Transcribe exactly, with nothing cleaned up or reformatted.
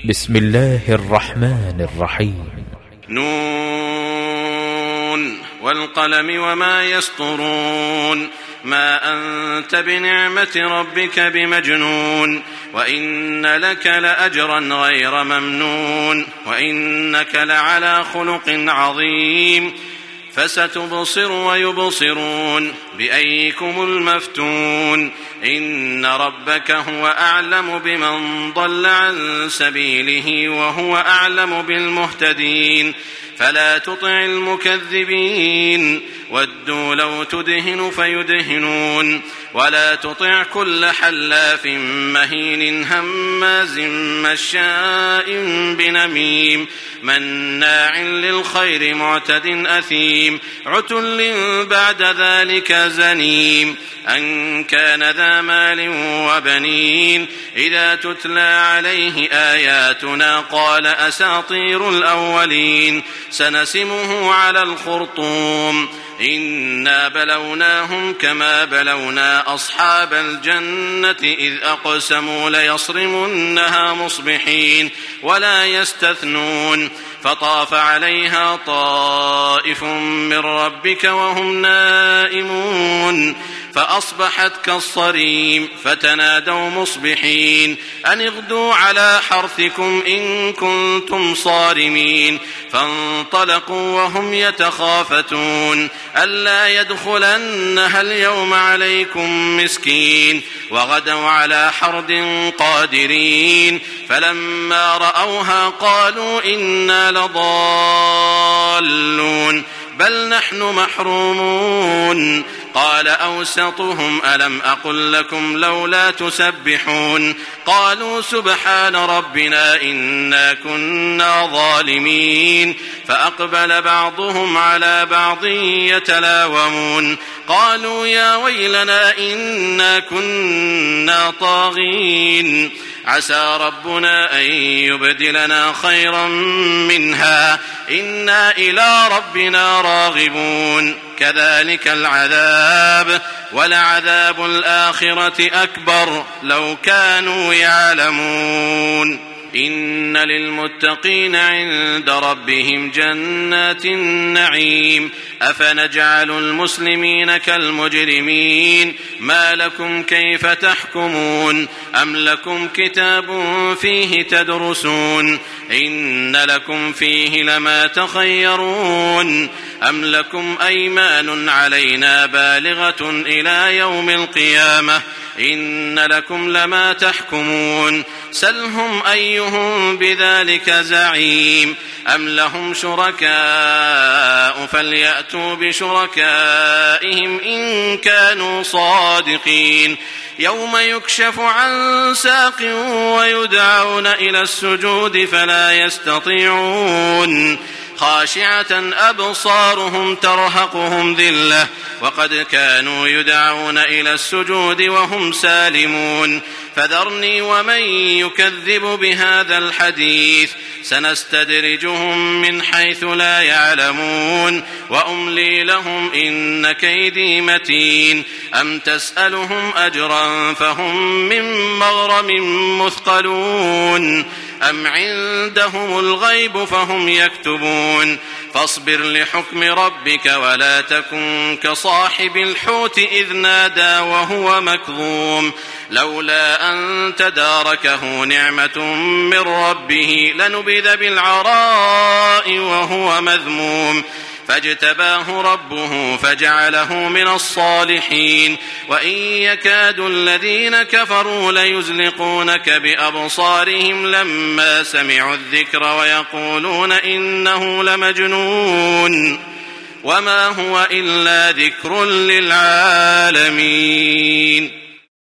بسم الله الرحمن الرحيم. نون والقلم وما يسطرون ما أنت بنعمة ربك بمجنون وإن لك لأجرا غير ممنون وإنك لعلى خلق عظيم فستبصر ويبصرون بأيكم المفتون إن ربك هو أعلم بمن ضل عن سبيله وهو أعلم بالمهتدين فلا تطع المكذبين ودوا لو تدهن فيدهنون ولا تطع كل حلاف مهين هماز مشاء بنميم مناع للخير معتد أثيم عتل بعد ذلك زنيم أن كان ذا مال وبنين إذا تتلى عليه آياتنا قال أساطير الأولين سنسمه على الخرطوم إنا بلوناهم كما بلونا أصحاب الجنة إذ أقسموا ليصرمنها مصبحين ولا يستثنون فطاف عليها طائف من ربك وهم نائمون فأصبحت كالصريم فتنادوا مصبحين أن اغدوا على حرثكم إن كنتم صارمين فانطلقوا وهم يتخافتون ألا يدخلنها اليوم عليكم مسكين وغدوا على حرد قادرين فلما رأوها قالوا إنا لضالون بل نحن محرومون قال أوسطهم ألم أقل لكم لولا تسبحون قالوا سبحان ربنا إنا كنا ظالمين فأقبل بعضهم على بعض يتلاومون قالوا يا ويلنا إنا كنا طاغين عسى ربنا أن يبدلنا خيرا منها إنا إلى ربنا راغبون كذلك العذاب ولعذاب الآخرة أكبر لو كانوا يعلمون إن للمتقين عند ربهم جنات النعيم أفنجعل المسلمين كالمجرمين ما لكم كيف تحكمون أم لكم كتاب فيه تدرسون إن لكم فيه لما تخيرون أم لكم أيمان علينا بالغة إلى يوم القيامة إن لكم لما تحكمون سلهم أيهم بذلك زعيم أم لهم شركاء فليأتوا بشركائهم إن كانوا صادقين يوم يكشف عن ساق ويدعون إلى السجود فلا يستطيعون خاشعة أبصارهم ترهقهم ذلة وقد كانوا يدعون إلى السجود وهم سالمون فذرني ومن يكذب بهذا الحديث سنستدرجهم من حيث لا يعلمون وأملي لهم إن كيدي متين أم تسألهم أجرا فهم من مغرم مثقلون أم عندهم الغيب فهم يكتبون فاصبر لحكم ربك ولا تكن كصاحب الحوت إذ نادى وهو مكظوم لولا أن تداركه نعمة من ربه لنبذ بالعراء وهو مذموم فاجتباه ربه فجعله من الصالحين وإن يكاد الذين كفروا ليزلقونك بأبصارهم لما سمعوا الذكر ويقولون إنه لمجنون وما هو إلا ذكر للعالمين.